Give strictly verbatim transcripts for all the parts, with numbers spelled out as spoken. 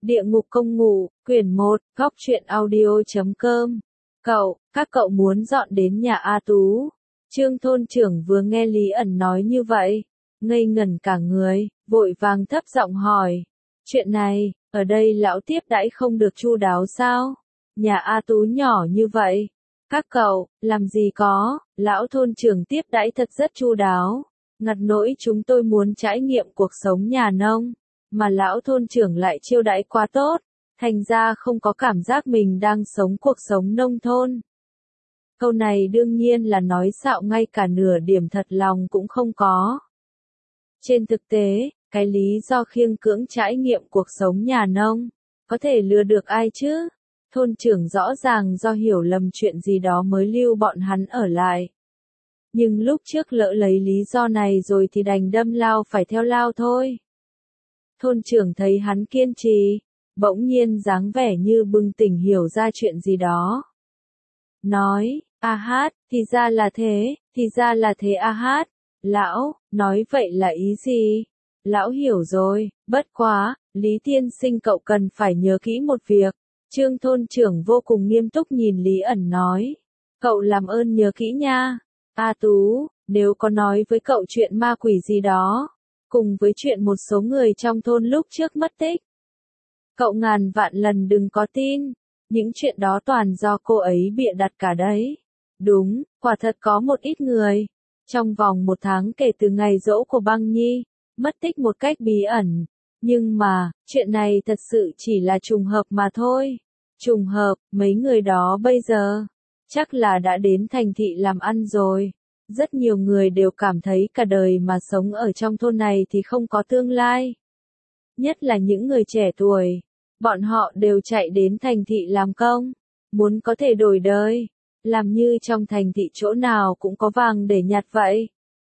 Địa ngục công ngụ, quyển một, góc truyện audio.com. Cậu, các cậu muốn dọn đến nhà A Tú. Trương thôn trưởng vừa nghe Lý ẩn nói như vậy, ngây ngẩn cả người, vội vàng thấp giọng hỏi. Chuyện này, ở đây lão tiếp đãi không được chu đáo sao? Nhà A Tú nhỏ như vậy. Các cậu, làm gì có, lão thôn trưởng tiếp đãi thật rất chu đáo. Ngặt nỗi chúng tôi muốn trải nghiệm cuộc sống nhà nông, mà lão thôn trưởng lại chiêu đãi quá tốt, thành ra không có cảm giác mình đang sống cuộc sống nông thôn. Câu này đương nhiên là nói xạo, ngay cả nửa điểm thật lòng cũng không có. Trên thực tế, cái lý do khiêng cưỡng trải nghiệm cuộc sống nhà nông, có thể lừa được ai chứ? Thôn trưởng rõ ràng do hiểu lầm chuyện gì đó mới lưu bọn hắn ở lại. Nhưng lúc trước lỡ lấy lý do này rồi thì đành đâm lao phải theo lao thôi. Thôn trưởng thấy hắn kiên trì, bỗng nhiên dáng vẻ như bừng tỉnh hiểu ra chuyện gì đó. Nói, a hát, thì ra là thế, thì ra là thế a hát. Lão, nói vậy là ý gì? Lão hiểu rồi, bất quá, Lý tiên sinh cậu cần phải nhớ kỹ một việc. Trương thôn trưởng vô cùng nghiêm túc nhìn Lý ẩn nói. Cậu làm ơn nhớ kỹ nha. A Tú, nếu có nói với cậu chuyện ma quỷ gì đó, cùng với chuyện một số người trong thôn lúc trước mất tích, cậu ngàn vạn lần đừng có tin, những chuyện đó toàn do cô ấy bịa đặt cả đấy. Đúng, quả thật có một ít người, trong vòng một tháng kể từ ngày giỗ của Băng Nhi, mất tích một cách bí ẩn. Nhưng mà, chuyện này thật sự chỉ là trùng hợp mà thôi. Trùng hợp, mấy người đó bây giờ, chắc là đã đến thành thị làm ăn rồi. Rất nhiều người đều cảm thấy cả đời mà sống ở trong thôn này thì không có tương lai. Nhất là những người trẻ tuổi, bọn họ đều chạy đến thành thị làm công, muốn có thể đổi đời, làm như trong thành thị chỗ nào cũng có vàng để nhặt vậy.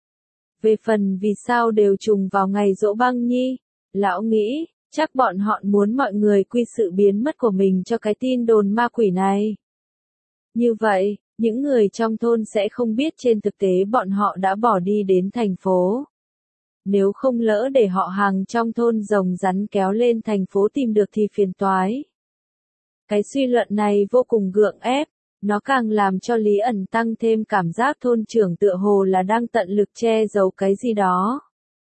Về phần vì sao đều trùng vào ngày giỗ Băng Nhi, lão nghĩ, chắc bọn họ muốn mọi người quy sự biến mất của mình cho cái tin đồn ma quỷ này. Như vậy, những người trong thôn sẽ không biết trên thực tế bọn họ đã bỏ đi đến thành phố. Nếu không lỡ để họ hàng trong thôn rồng rắn kéo lên thành phố tìm được thì phiền toái. Cái suy luận này vô cùng gượng ép, nó càng làm cho Lý ẩn tăng thêm cảm giác thôn trưởng tựa hồ là đang tận lực che giấu cái gì đó.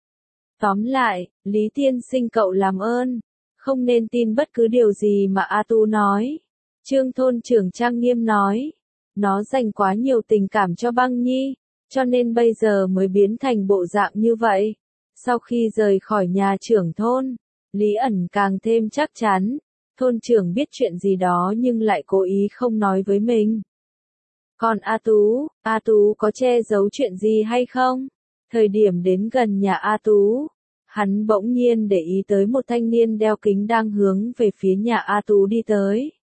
Tóm lại, Lý tiên sinh cậu làm ơn, không nên tin bất cứ điều gì mà A Tú nói. Trương thôn trưởng trang nghiêm nói, nó dành quá nhiều tình cảm cho Băng Nhi, cho nên bây giờ mới biến thành bộ dạng như vậy. Sau khi rời khỏi nhà trưởng thôn, Lý ẩn càng thêm chắc chắn, thôn trưởng biết chuyện gì đó nhưng lại cố ý không nói với mình. Còn A Tú, A Tú có che giấu chuyện gì hay không? Thời điểm đến gần nhà A Tú, hắn bỗng nhiên để ý tới một thanh niên đeo kính đang hướng về phía nhà A Tú đi tới.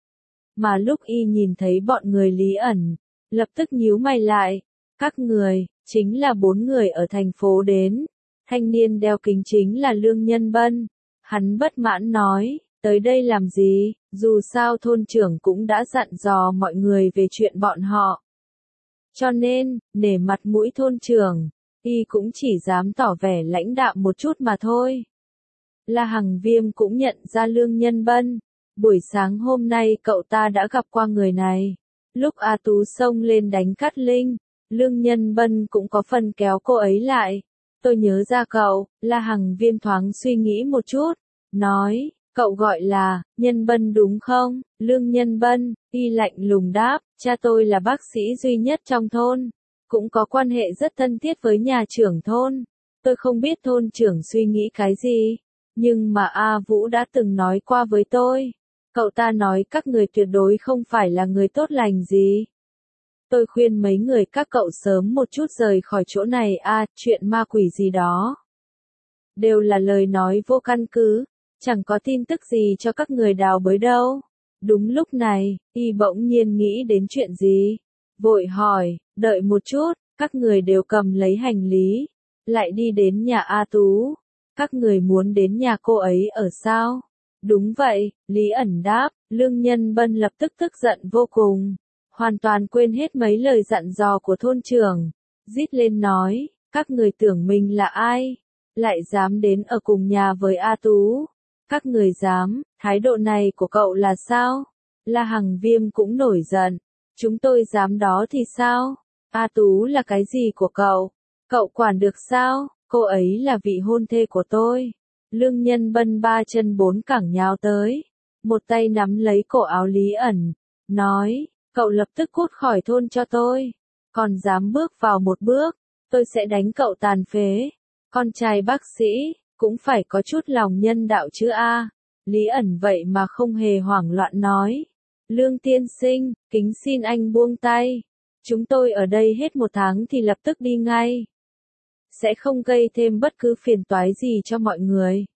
Mà lúc y nhìn thấy bọn người Lý ẩn, lập tức nhíu mày lại. Các người, chính là bốn người ở thành phố đến. Thanh niên đeo kính chính là Lương Nhân Bân. Hắn bất mãn nói, tới đây làm gì, dù sao thôn trưởng cũng đã dặn dò mọi người về chuyện bọn họ. Cho nên, nể mặt mũi thôn trưởng, y cũng chỉ dám tỏ vẻ lãnh đạm một chút mà thôi. La Hằng Viêm cũng nhận ra Lương Nhân Bân. Buổi sáng hôm nay cậu ta đã gặp qua người này. Lúc A Tú xông lên đánh Cát Linh, Lương Nhân Bân cũng có phần kéo cô ấy lại. Tôi nhớ ra cậu. La Hằng Viêm thoáng suy nghĩ một chút, nói, cậu gọi là Nhân Bân đúng không? Lương Nhân Bân, y lạnh lùng đáp, cha tôi là bác sĩ duy nhất trong thôn, cũng có quan hệ rất thân thiết với nhà trưởng thôn. Tôi không biết thôn trưởng suy nghĩ cái gì, nhưng mà A Vũ đã từng nói qua với tôi. Cậu ta nói các người tuyệt đối không phải là người tốt lành gì. Tôi khuyên mấy người các cậu sớm một chút rời khỏi chỗ này a, à, chuyện ma quỷ gì đó. Đều là lời nói vô căn cứ, chẳng có tin tức gì cho các người đào bới đâu. Đúng lúc này, y bỗng nhiên nghĩ đến chuyện gì. Vội hỏi, đợi một chút, các người đều cầm lấy hành lý, lại đi đến nhà A Tú. Các người muốn đến nhà cô ấy ở sao? Đúng vậy, Lý ẩn đáp. Lương Nhân Bân lập tức tức giận vô cùng, hoàn toàn quên hết mấy lời dặn dò của thôn trưởng, rít lên nói, các người tưởng mình là ai, lại dám đến ở cùng nhà với A Tú, Các người dám, thái độ này của cậu là sao? La Hằng Viêm cũng nổi giận. Chúng tôi dám đó thì sao? A Tú là cái gì của cậu? Cậu quản được sao? Cô ấy là vị hôn thê của tôi. Lương Nhân Bân ba chân bốn cẳng nhào tới. Một tay nắm lấy cổ áo Lý ẩn. Nói, cậu lập tức cút khỏi thôn cho tôi. Còn dám bước vào một bước, tôi sẽ đánh cậu tàn phế. Con trai bác sĩ, cũng phải có chút lòng nhân đạo chứ a. Lý ẩn vậy mà không hề hoảng loạn nói. Lương tiên sinh, kính xin anh buông tay. Chúng tôi ở đây hết một tháng thì lập tức đi ngay. Sẽ không gây thêm bất cứ phiền toái gì cho mọi người.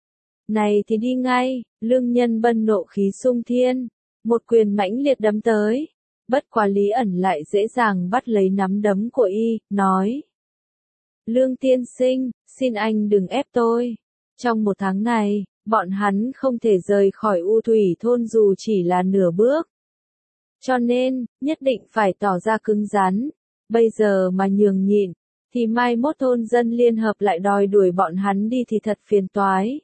Này thì đi ngay, Lương Nhân Bân nộ khí sung thiên. Một quyền mãnh liệt đấm tới. Bất quá Lý ẩn lại dễ dàng bắt lấy nắm đấm của y, nói. Lương tiên sinh, xin anh đừng ép tôi. Trong một tháng này, bọn hắn không thể rời khỏi U Thủy thôn dù chỉ là nửa bước. Cho nên, nhất định phải tỏ ra cứng rắn. Bây giờ mà nhường nhịn, thì mai mốt thôn dân liên hợp lại đòi đuổi bọn hắn đi thì thật phiền toái.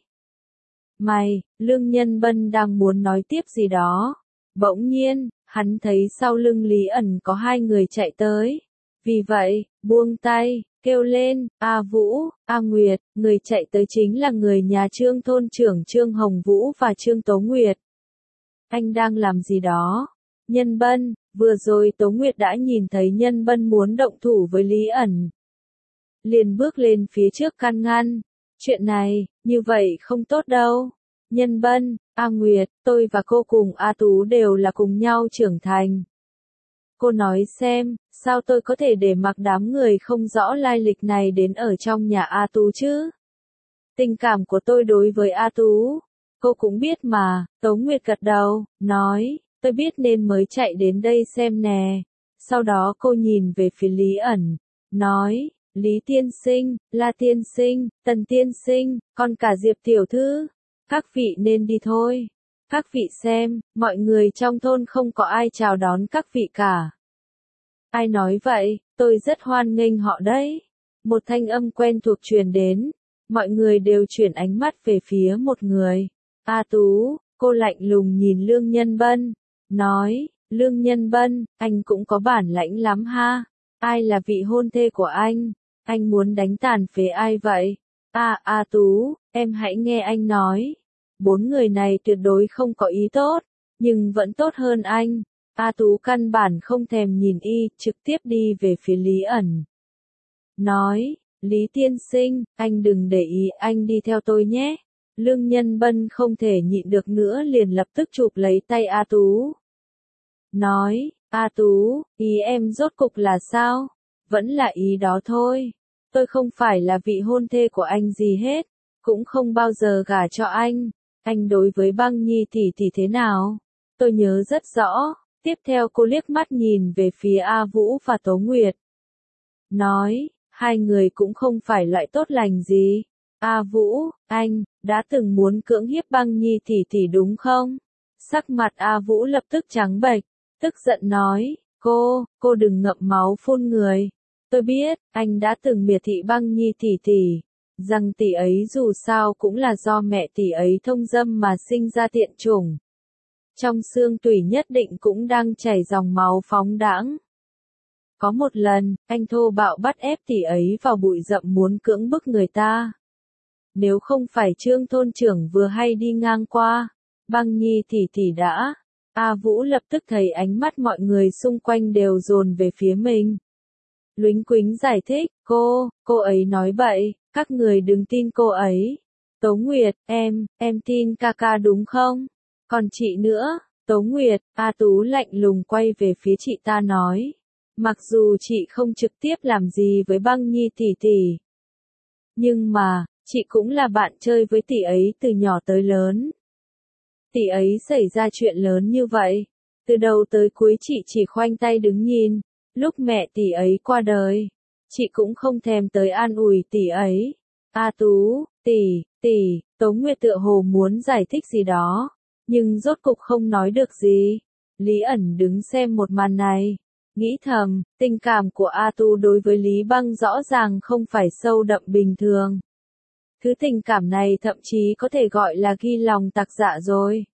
Mày, Lương Nhân Bân đang muốn nói tiếp gì đó. Bỗng nhiên, hắn thấy sau lưng Lý ẩn có hai người chạy tới. Vì vậy, buông tay, kêu lên, A Vũ, A Nguyệt, người chạy tới chính là người nhà Trương thôn trưởng Trương Hồng Vũ và Trương Tố Nguyệt. Anh đang làm gì đó? Nhân Bân, vừa rồi Tố Nguyệt đã nhìn thấy Nhân Bân muốn động thủ với Lý ẩn. Liền bước lên phía trước can ngăn. Chuyện này, như vậy không tốt đâu. Nhân Bân, A Nguyệt, tôi và cô cùng A Tú đều là cùng nhau trưởng thành. Cô nói xem, sao tôi có thể để mặc đám người không rõ lai lịch này đến ở trong nhà A Tú chứ? Tình cảm của tôi đối với A Tú, cô cũng biết mà. Tố Nguyệt gật đầu, nói, tôi biết nên mới chạy đến đây xem nè. Sau đó cô nhìn về phía Lý ẩn, nói, Lý tiên sinh, La tiên sinh, Tần tiên sinh, còn cả Diệp tiểu thư, các vị nên đi thôi. Các vị xem, mọi người trong thôn không có ai chào đón các vị cả. Ai nói vậy, tôi rất hoan nghênh họ đấy. Một thanh âm quen thuộc truyền đến, mọi người đều chuyển ánh mắt về phía một người. A Tú, cô lạnh lùng nhìn Lương Nhân Bân, nói, Lương Nhân Bân, anh cũng có bản lãnh lắm ha. Ai là vị hôn thê của anh? Anh muốn đánh tàn phế ai vậy? À, A Tú, em hãy nghe anh nói. Bốn người này tuyệt đối không có ý tốt, nhưng vẫn tốt hơn anh. A Tú căn bản không thèm nhìn y, trực tiếp đi về phía Lý ẩn. Nói, Lý tiên sinh, anh đừng để ý, anh đi theo tôi nhé. Lương Nhân Bân không thể nhịn được nữa liền lập tức chụp lấy tay A Tú. Nói, A Tú, ý em rốt cục là sao? Vẫn là ý đó thôi. Tôi không phải là vị hôn thê của anh gì hết, cũng không bao giờ gả cho anh. Anh đối với Băng Nhi tỷ tỷ thế nào? Tôi nhớ rất rõ. Tiếp theo cô liếc mắt nhìn về phía A Vũ và Tố Nguyệt. Nói, hai người cũng không phải loại tốt lành gì. A Vũ, anh, đã từng muốn cưỡng hiếp Băng Nhi tỷ tỷ đúng không? Sắc mặt A Vũ lập tức trắng bệch, tức giận nói, cô, cô đừng ngậm máu phun người. Tôi biết, anh đã từng miệt thị Băng Nhi tỷ tỷ, rằng tỷ ấy dù sao cũng là do mẹ tỷ ấy thông dâm mà sinh ra tiện chủng. Trong xương tủy nhất định cũng đang chảy dòng máu phóng đãng. Có một lần, anh thô bạo bắt ép tỷ ấy vào bụi rậm muốn cưỡng bức người ta. Nếu không phải Trương thôn trưởng vừa hay đi ngang qua, Băng Nhi tỷ tỷ đã. A Vũ lập tức thấy ánh mắt mọi người xung quanh đều dồn về phía mình. Lúnh quính giải thích, cô, cô ấy nói bậy, các người đừng tin cô ấy. Tố Nguyệt, em, em tin ca ca đúng không? Còn chị nữa, Tố Nguyệt, A Tú lạnh lùng quay về phía chị ta nói. Mặc dù chị không trực tiếp làm gì với Băng Nhi tỷ tỷ, nhưng mà, chị cũng là bạn chơi với tỷ ấy từ nhỏ tới lớn. Tỷ ấy xảy ra chuyện lớn như vậy, từ đầu tới cuối chị chỉ khoanh tay đứng nhìn. Lúc mẹ tỷ ấy qua đời, chị cũng không thèm tới an ủi tỷ ấy. A Tú, tỷ, tỷ, Tố Nguyệt tựa hồ muốn giải thích gì đó, nhưng rốt cục không nói được gì. Lý ẩn đứng xem một màn này, nghĩ thầm, tình cảm của A Tú đối với Lý Băng rõ ràng không phải sâu đậm bình thường. Thứ tình cảm này thậm chí có thể gọi là ghi lòng tạc dạ rồi.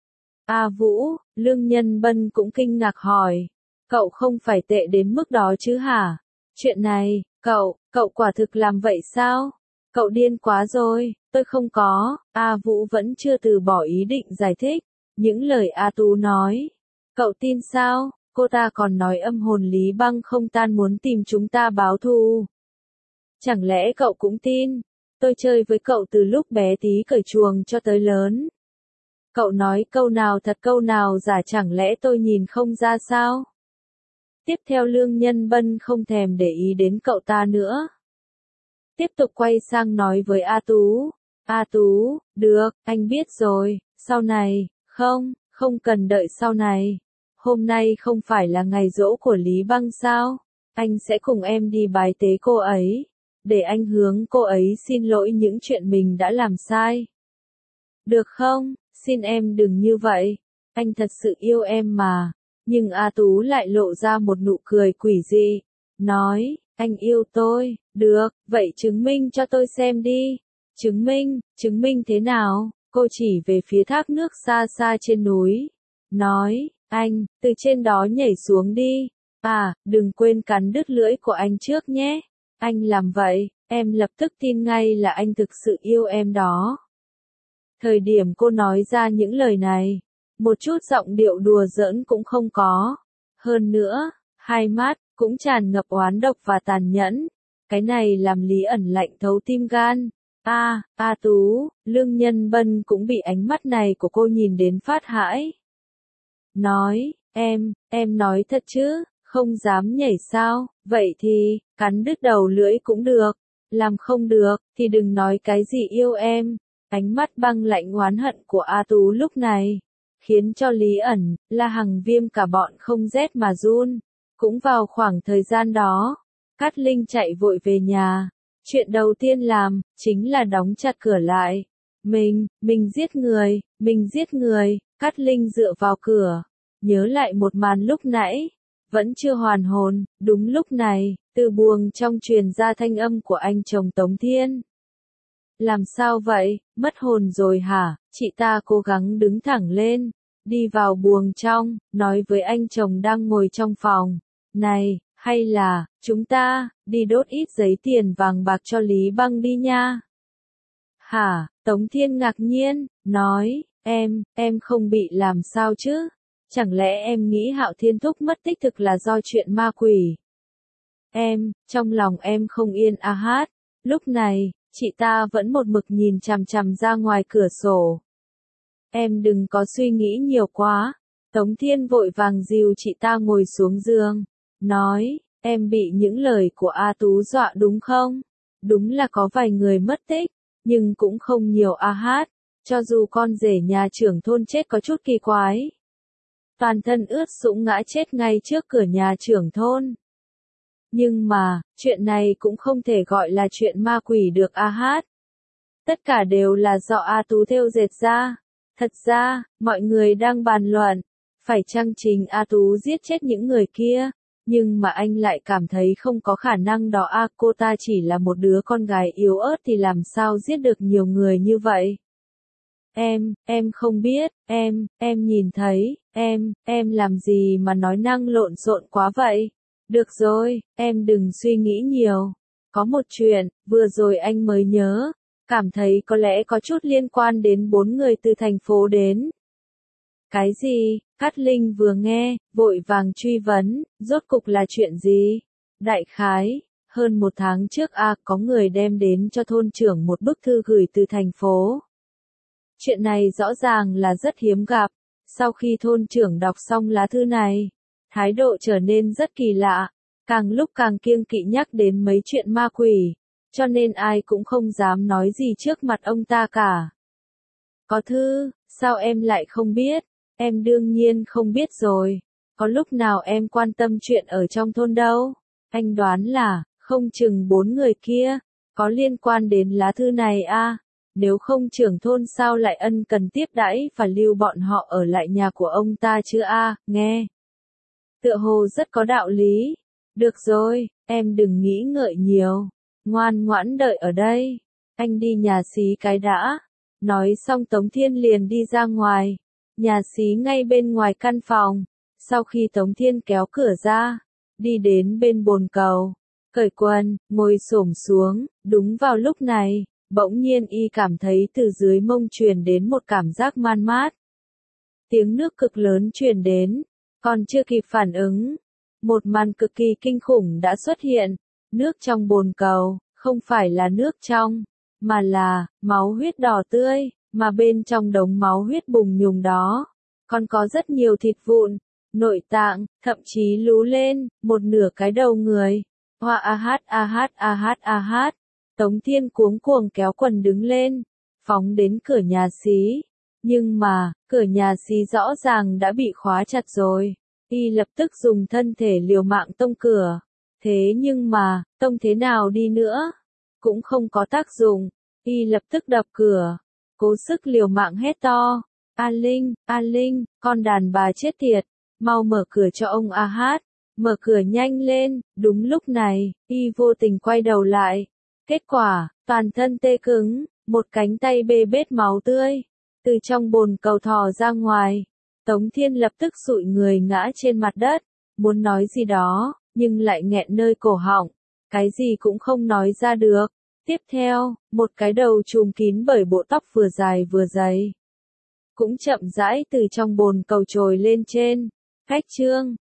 A Vũ, Lương Nhân Bân cũng kinh ngạc hỏi. Cậu không phải tệ đến mức đó chứ hả? Chuyện này, cậu, cậu quả thực làm vậy sao? Cậu điên quá rồi, tôi không có. A Vũ vẫn chưa từ bỏ ý định giải thích. Những lời A Tú nói. Cậu tin sao? Cô ta còn nói âm hồn Lý Băng không tan muốn tìm chúng ta báo thù. Chẳng lẽ cậu cũng tin? Tôi chơi với cậu từ lúc bé tí cởi chuồng cho tới lớn. Cậu nói câu nào thật câu nào giả, chẳng lẽ tôi nhìn không ra sao? Tiếp theo Lương Nhân Bân không thèm để ý đến cậu ta nữa. Tiếp tục quay sang nói với A Tú. A Tú, được, anh biết rồi, sau này, không, không cần đợi sau này. Hôm nay không phải là ngày giỗ của Lý Băng sao? Anh sẽ cùng em đi bái tế cô ấy. Để anh hướng cô ấy xin lỗi những chuyện mình đã làm sai. Được không? Xin em đừng như vậy. Anh thật sự yêu em mà. Nhưng A Tú lại lộ ra một nụ cười quỷ dị. Nói, anh yêu tôi. Được, vậy chứng minh cho tôi xem đi. Chứng minh, chứng minh thế nào? Cô chỉ về phía thác nước xa xa trên núi. Nói, anh, từ trên đó nhảy xuống đi. À, đừng quên cắn đứt lưỡi của anh trước nhé. Anh làm vậy, em lập tức tin ngay là anh thực sự yêu em đó. Thời điểm cô nói ra những lời này, một chút giọng điệu đùa giỡn cũng không có. Hơn nữa, hai mắt cũng tràn ngập oán độc và tàn nhẫn. Cái này làm Lý ẩn lạnh thấu tim gan. A, A Tú, Lương Nhân Bân cũng bị ánh mắt này của cô nhìn đến phát hãi. Nói, em, em nói thật chứ, không dám nhảy sao, vậy thì, cắn đứt đầu lưỡi cũng được, làm không được, thì đừng nói cái gì yêu em. Ánh mắt băng lạnh oán hận của A Tú lúc này, khiến cho Lý ẩn, La Hằng Viêm cả bọn không rét mà run. Cũng vào khoảng thời gian đó, Cát Linh chạy vội về nhà. Chuyện đầu tiên làm, chính là đóng chặt cửa lại. Mình, mình giết người, mình giết người, Cát Linh dựa vào cửa. Nhớ lại một màn lúc nãy, vẫn chưa hoàn hồn, đúng lúc này, từ buồng trong truyền ra thanh âm của anh chồng Tống Thiên. Làm sao vậy, mất hồn rồi hả? Chị ta cố gắng đứng thẳng lên, đi vào buồng trong, nói với anh chồng đang ngồi trong phòng. Này, hay là, chúng ta, đi đốt ít giấy tiền vàng bạc cho Lý Băng đi nha. Hả, Tống Thiên ngạc nhiên, nói, em, em không bị làm sao chứ? Chẳng lẽ em nghĩ Hạo Thiên Thúc mất tích thực là do chuyện ma quỷ? Em, trong lòng em không yên a hát. Lúc này, chị ta vẫn một mực nhìn chằm chằm ra ngoài cửa sổ. Em đừng có suy nghĩ nhiều quá. Tống Thiên vội vàng dìu chị ta ngồi xuống giường. Nói, em bị những lời của A Tú dọa đúng không? Đúng là có vài người mất tích, nhưng cũng không nhiều a hát. Cho dù con rể nhà trưởng thôn chết có chút kỳ quái. Toàn thân ướt sũng ngã chết ngay trước cửa nhà trưởng thôn. Nhưng mà, chuyện này cũng không thể gọi là chuyện ma quỷ được a hát. Tất cả đều là do A Tú thêu dệt ra. Thật ra, mọi người đang bàn luận, phải chăng chính A Tú giết chết những người kia, nhưng mà anh lại cảm thấy không có khả năng đó. A, cô ta chỉ là một đứa con gái yếu ớt thì làm sao giết được nhiều người như vậy. Em, em không biết, em, em nhìn thấy, em, em làm gì mà nói năng lộn xộn quá vậy? Được rồi, em đừng suy nghĩ nhiều. Có một chuyện, vừa rồi anh mới nhớ, cảm thấy có lẽ có chút liên quan đến bốn người từ thành phố đến. Cái gì? Cát Linh vừa nghe, vội vàng truy vấn, rốt cục là chuyện gì? Đại khái, hơn một tháng trước A, có người đem đến cho thôn trưởng một bức thư gửi từ thành phố. Chuyện này rõ ràng là rất hiếm gặp. Sau khi thôn trưởng đọc xong lá thư này, thái độ trở nên rất kỳ lạ, càng lúc càng kiêng kỵ nhắc đến mấy chuyện ma quỷ, cho nên ai cũng không dám nói gì trước mặt ông ta cả. Có thư, sao em lại không biết? Em đương nhiên không biết rồi. Có lúc nào em quan tâm chuyện ở trong thôn đâu. Anh đoán là, không chừng bốn người kia, có liên quan đến lá thư này à? Nếu không trưởng thôn sao lại ân cần tiếp đãi và lưu bọn họ ở lại nhà của ông ta chứ a, à, nghe. Tựa hồ rất có đạo lý. Được rồi, em đừng nghĩ ngợi nhiều. Ngoan ngoãn đợi ở đây. anh đi nhà xí cái đã. Nói xong Tống Thiên liền đi ra ngoài. Nhà xí ngay bên ngoài căn phòng. Sau khi Tống Thiên kéo cửa ra, đi đến bên bồn cầu, cởi quần, ngồi xổm xuống, đúng vào lúc này, bỗng nhiên y cảm thấy từ dưới mông truyền đến một cảm giác man mát. Tiếng nước cực lớn truyền đến, còn chưa kịp phản ứng, một màn cực kỳ kinh khủng đã xuất hiện, nước trong bồn cầu, không phải là nước trong, mà là máu huyết đỏ tươi, mà bên trong đống máu huyết bùng nhùng đó, còn có rất nhiều thịt vụn, nội tạng, thậm chí lú lên, một nửa cái đầu người. Hoa a hát a hát a hát a hát, Tống Thiên cuống cuồng kéo quần đứng lên, phóng đến cửa nhà xí. Nhưng mà, cửa nhà xí rõ ràng đã bị khóa chặt rồi. Y lập tức dùng thân thể liều mạng tông cửa. Thế nhưng mà, tông thế nào đi nữa, cũng không có tác dụng. Y lập tức đập cửa, cố sức liều mạng hét to. A Linh, A Linh, con đàn bà chết tiệt, mau mở cửa cho ông A Hát. Mở cửa nhanh lên. Đúng lúc này, y vô tình quay đầu lại. Kết quả, toàn thân tê cứng, một cánh tay bê bết máu tươi, từ trong bồn cầu thò ra ngoài. Tống Thiên lập tức sụi người ngã trên mặt đất, muốn nói gì đó, nhưng lại nghẹn nơi cổ họng, cái gì cũng không nói ra được. Tiếp theo, một cái đầu trùm kín bởi bộ tóc vừa dài vừa dày, cũng chậm rãi từ trong bồn cầu trồi lên trên. Khách trương,